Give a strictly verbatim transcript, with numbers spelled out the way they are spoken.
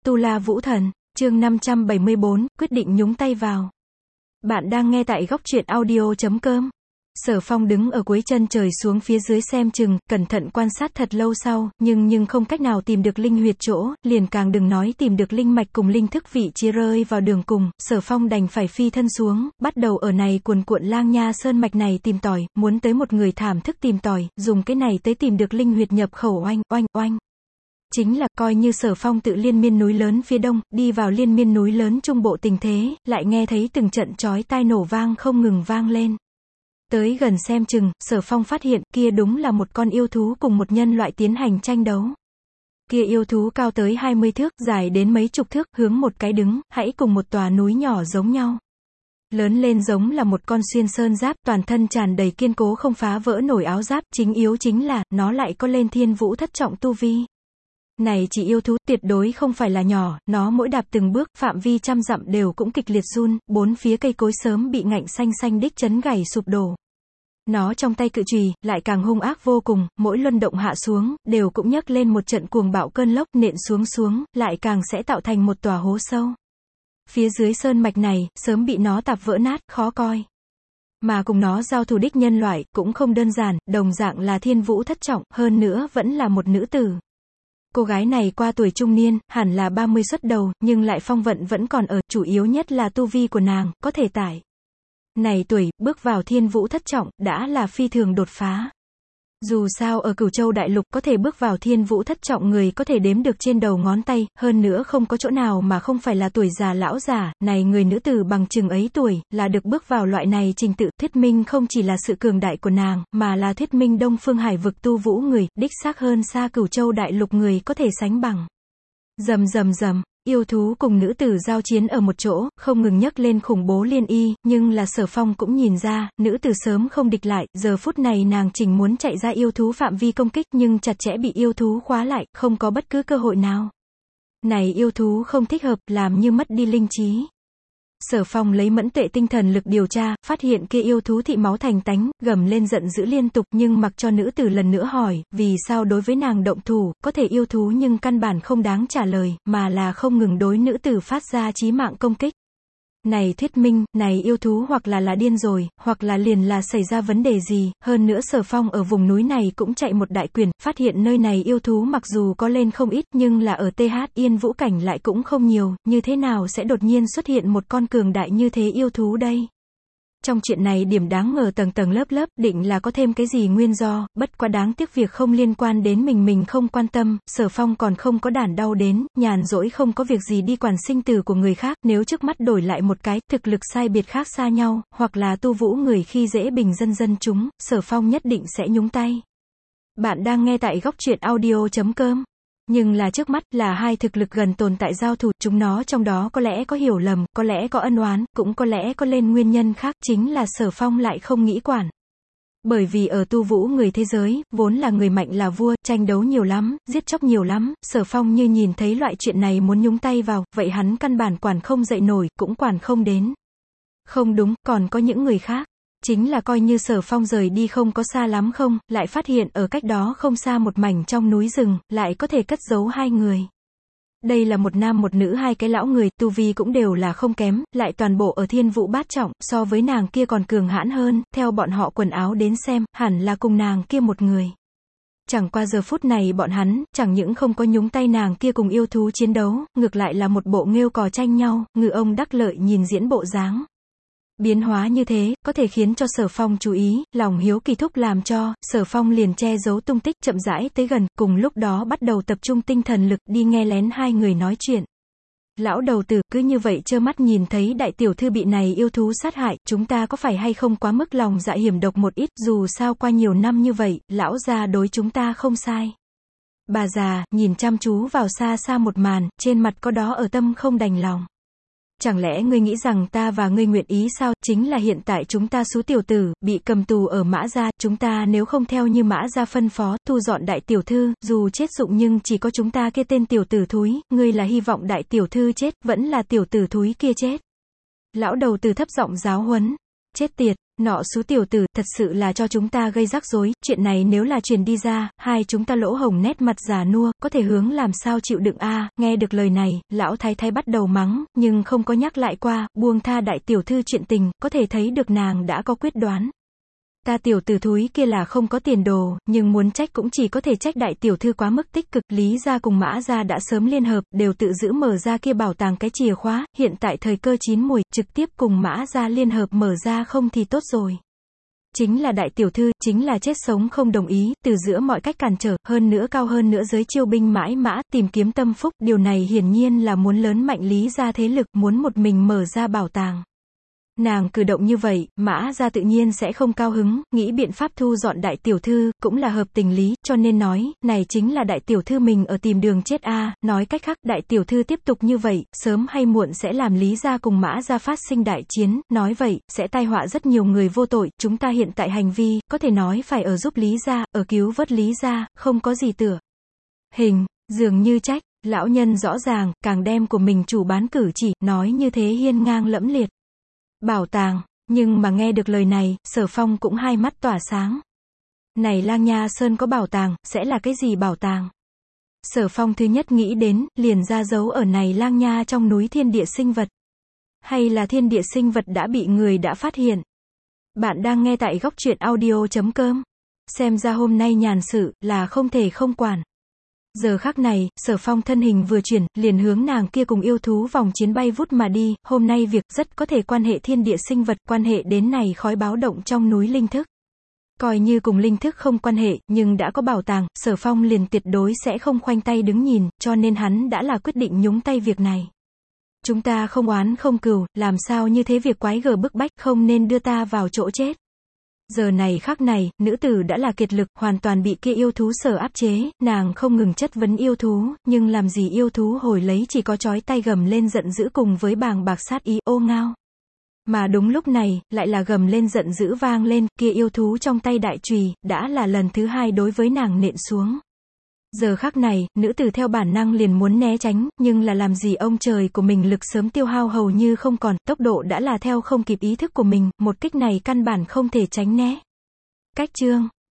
Tu La Vũ Thần, chương năm trăm bảy mươi bốn, quyết định nhúng tay vào. Bạn đang nghe tại góc truyện audio chấm com. Sở Phong đứng ở cuối chân trời xuống phía dưới xem chừng, cẩn thận quan sát thật lâu sau, nhưng nhưng không cách nào tìm được linh huyệt chỗ, liền càng đừng nói tìm được linh mạch cùng linh thức vị trí. Rơi vào đường cùng, Sở Phong đành phải phi thân xuống, bắt đầu ở này cuồn cuộn Lang Nha Sơn mạch này tìm tòi, muốn tới một người thảm thức tìm tòi, dùng cái này tới tìm được linh huyệt nhập khẩu. Oanh, oanh, oanh. Chính là, coi như Sở Phong tự liên miên núi lớn phía đông, đi vào liên miên núi lớn trung bộ tình thế, lại nghe thấy từng trận chói tai nổ vang không ngừng vang lên. Tới gần xem chừng, Sở Phong phát hiện, kia đúng là một con yêu thú cùng một nhân loại tiến hành tranh đấu. Kia yêu thú cao tới hai mươi thước, dài đến mấy chục thước, hướng một cái đứng, hãy cùng một tòa núi nhỏ giống nhau. Lớn lên giống là một con xuyên sơn giáp, toàn thân tràn đầy kiên cố không phá vỡ nổi áo giáp, chính yếu chính là, nó lại có lên thiên vũ thất trọng tu vi. Này chỉ yêu thú tuyệt đối không phải là nhỏ, nó mỗi đạp từng bước, phạm vi trăm dặm đều cũng kịch liệt run, bốn phía cây cối sớm bị ngạnh xanh xanh đích chấn gãy sụp đổ. Nó trong tay cự chùy, lại càng hung ác vô cùng, mỗi luân động hạ xuống, đều cũng nhấc lên một trận cuồng bạo cơn lốc, nện xuống xuống, lại càng sẽ tạo thành một tòa hố sâu. Phía dưới sơn mạch này, sớm bị nó tạp vỡ nát, khó coi. Mà cùng nó giao thủ đích nhân loại, cũng không đơn giản, đồng dạng là thiên vũ thất trọng, hơn nữa vẫn là một nữ tử. Cô gái này qua tuổi trung niên, hẳn là ba mươi xuất đầu, nhưng lại phong vận vẫn còn ở, chủ yếu nhất là tu vi của nàng, có thể tải. Này tuổi, bước vào thiên vũ thất trọng, đã là phi thường đột phá. Dù sao ở Cửu Châu Đại Lục, có thể bước vào thiên vũ thất trọng người có thể đếm được trên đầu ngón tay, hơn nữa không có chỗ nào mà không phải là tuổi già lão già, này người nữ tử bằng chừng ấy tuổi, là được bước vào loại này trình tự, thuyết minh không chỉ là sự cường đại của nàng, mà là thuyết minh Đông Phương Hải vực tu vũ người, đích xác hơn xa Cửu Châu Đại Lục người có thể sánh bằng. Rầm rầm rầm. Yêu thú cùng nữ tử giao chiến ở một chỗ, không ngừng nhấc lên khủng bố liên y, nhưng là Sở Phong cũng nhìn ra, nữ tử sớm không địch lại, giờ phút này nàng chỉnh muốn chạy ra yêu thú phạm vi công kích nhưng chặt chẽ bị yêu thú khóa lại, không có bất cứ cơ hội nào. Này yêu thú không thích hợp, làm như mất đi linh trí. Sở Phong lấy mẫn tuệ tinh thần lực điều tra, phát hiện kia yêu thú thị máu thành tánh, gầm lên giận dữ liên tục nhưng mặc cho nữ tử lần nữa hỏi, vì sao đối với nàng động thủ, có thể yêu thú nhưng căn bản không đáng trả lời, mà là không ngừng đối nữ tử phát ra chí mạng công kích. Này thuyết minh, này yêu thú hoặc là là điên rồi, hoặc là liền là xảy ra vấn đề gì, hơn nữa Sở Phong ở vùng núi này cũng chạy một đại quyền, phát hiện nơi này yêu thú mặc dù có lên không ít, nhưng là ở tê hát Yên Vũ cảnh lại cũng không nhiều, như thế nào sẽ đột nhiên xuất hiện một con cường đại như thế yêu thú đây? Trong chuyện này điểm đáng ngờ tầng tầng lớp lớp, định là có thêm cái gì nguyên do, bất quá đáng tiếc việc không liên quan đến mình mình không quan tâm, Sở Phong còn không có đản đau đến, nhàn rỗi không có việc gì đi quản sinh tử của người khác, nếu trước mắt đổi lại một cái, thực lực sai biệt khác xa nhau, hoặc là tu vũ người khi dễ bình dân dân chúng, Sở Phong nhất định sẽ nhúng tay. Bạn đang nghe tại góc truyện audio chấm com. Nhưng là trước mắt, là hai thực lực gần tồn tại giao thủ, chúng nó trong đó có lẽ có hiểu lầm, có lẽ có ân oán, cũng có lẽ có lên nguyên nhân khác, chính là Sở Phong lại không nghĩ quản. Bởi vì ở tu vũ người thế giới, vốn là người mạnh là vua, tranh đấu nhiều lắm, giết chóc nhiều lắm, Sở Phong như nhìn thấy loại chuyện này muốn nhúng tay vào, vậy hắn căn bản quản không dậy nổi, cũng quản không đến. Không đúng, còn có những người khác. Chính là coi như Sở Phong rời đi không có xa lắm không, lại phát hiện ở cách đó không xa một mảnh trong núi rừng, lại có thể cất giấu hai người. Đây là một nam một nữ hai cái lão người, tu vi cũng đều là không kém, lại toàn bộ ở thiên vũ bát trọng, so với nàng kia còn cường hãn hơn, theo bọn họ quần áo đến xem, hẳn là cùng nàng kia một người. Chẳng qua giờ phút này bọn hắn, chẳng những không có nhúng tay nàng kia cùng yêu thú chiến đấu, ngược lại là một bộ nghêu cò tranh nhau, ngư ông đắc lợi nhìn diễn bộ dáng. Biến hóa như thế, có thể khiến cho Sở Phong chú ý, lòng hiếu kỳ thúc làm cho, Sở Phong liền che giấu tung tích, chậm rãi tới gần, cùng lúc đó bắt đầu tập trung tinh thần lực, đi nghe lén hai người nói chuyện. Lão đầu tử, cứ như vậy trơ mắt nhìn thấy đại tiểu thư bị này yêu thú sát hại, chúng ta có phải hay không quá mức lòng dạ hiểm độc một ít, dù sao qua nhiều năm như vậy, lão già đối chúng ta không sai. Bà già, nhìn chăm chú vào xa xa một màn, trên mặt có đó ở tâm không đành lòng. Chẳng lẽ ngươi nghĩ rằng ta và ngươi nguyện ý sao, chính là hiện tại chúng ta số tiểu tử, bị cầm tù ở Mã Gia, chúng ta nếu không theo như Mã Gia phân phó, thu dọn đại tiểu thư, dù chết dụng nhưng chỉ có chúng ta kia tên tiểu tử thúi, ngươi là hy vọng đại tiểu thư chết, vẫn là tiểu tử thúi kia chết. Lão đầu tử thấp giọng giáo huấn, chết tiệt, Nọ xú tiểu tử, thật sự là cho chúng ta gây rắc rối, chuyện này nếu là truyền đi ra, hai chúng ta lỗ hồng nét mặt già nua, có thể hướng làm sao chịu đựng a. Nghe được lời này, lão thái thái bắt đầu mắng, nhưng không có nhắc lại qua, buông tha đại tiểu thư chuyện tình, có thể thấy được nàng đã có quyết đoán. Ta tiểu tử thúi kia là không có tiền đồ, nhưng muốn trách cũng chỉ có thể trách đại tiểu thư quá mức tích cực. Lý gia cùng Mã gia đã sớm liên hợp, đều tự giữ mở ra kia bảo tàng cái chìa khóa, hiện tại thời cơ chín muồi, trực tiếp cùng Mã gia liên hợp mở ra không thì tốt rồi. Chính là đại tiểu thư, chính là chết sống không đồng ý, từ giữa mọi cách cản trở, hơn nữa cao hơn nữa giới chiêu binh mãi mã, tìm kiếm tâm phúc, điều này hiển nhiên là muốn lớn mạnh Lý gia thế lực, muốn một mình mở ra bảo tàng. Nàng cử động như vậy, Mã gia tự nhiên sẽ không cao hứng, nghĩ biện pháp thu dọn đại tiểu thư, cũng là hợp tình lý, cho nên nói, này chính là đại tiểu thư mình ở tìm đường chết a. Nói cách khác, đại tiểu thư tiếp tục như vậy, sớm hay muộn sẽ làm Lý gia cùng Mã gia phát sinh đại chiến, nói vậy, sẽ tai họa rất nhiều người vô tội, chúng ta hiện tại hành vi, có thể nói phải ở giúp Lý gia, ở cứu vớt Lý gia, không có gì tựa hình, dường như trách, lão nhân rõ ràng, càng đem của mình chủ bán cử chỉ, nói như thế hiên ngang lẫm liệt. Bảo tàng, nhưng mà nghe được lời này, Sở Phong cũng hai mắt tỏa sáng. Này Lang Nha Sơn có bảo tàng, sẽ là cái gì bảo tàng? Sở Phong thứ nhất nghĩ đến, liền ra dấu ở này Lang Nha trong núi thiên địa sinh vật. Hay là thiên địa sinh vật đã bị người đã phát hiện? Bạn đang nghe tại góc truyện audio chấm com. Xem ra hôm nay nhàn sự, là không thể không quản. Giờ khắc này, Sở Phong thân hình vừa chuyển, liền hướng nàng kia cùng yêu thú vòng chiến bay vút mà đi, hôm nay việc rất có thể quan hệ thiên địa sinh vật, quan hệ đến này khói báo động trong núi linh thức. Coi như cùng linh thức không quan hệ, nhưng đã có bảo tàng, Sở Phong liền tuyệt đối sẽ không khoanh tay đứng nhìn, cho nên hắn đã là quyết định nhúng tay việc này. Chúng ta không oán không cừu, làm sao như thế việc quái gở bức bách, không nên đưa ta vào chỗ chết. Giờ này khắc này, nữ tử đã là kiệt lực, hoàn toàn bị kia yêu thú sở áp chế, nàng không ngừng chất vấn yêu thú, nhưng làm gì yêu thú hồi lấy chỉ có chói tay gầm lên giận dữ cùng với bàng bạc sát ý, ô ngao. Mà đúng lúc này, lại là gầm lên giận dữ vang lên, kia yêu thú trong tay đại chùy, đã là lần thứ hai đối với nàng nện xuống. Giờ khắc này, nữ tử theo bản năng liền muốn né tránh, nhưng là làm gì ông trời của mình lực sớm tiêu hao hầu như không còn, tốc độ đã là theo không kịp ý thức của mình, một kích này căn bản không thể tránh né. Cách chương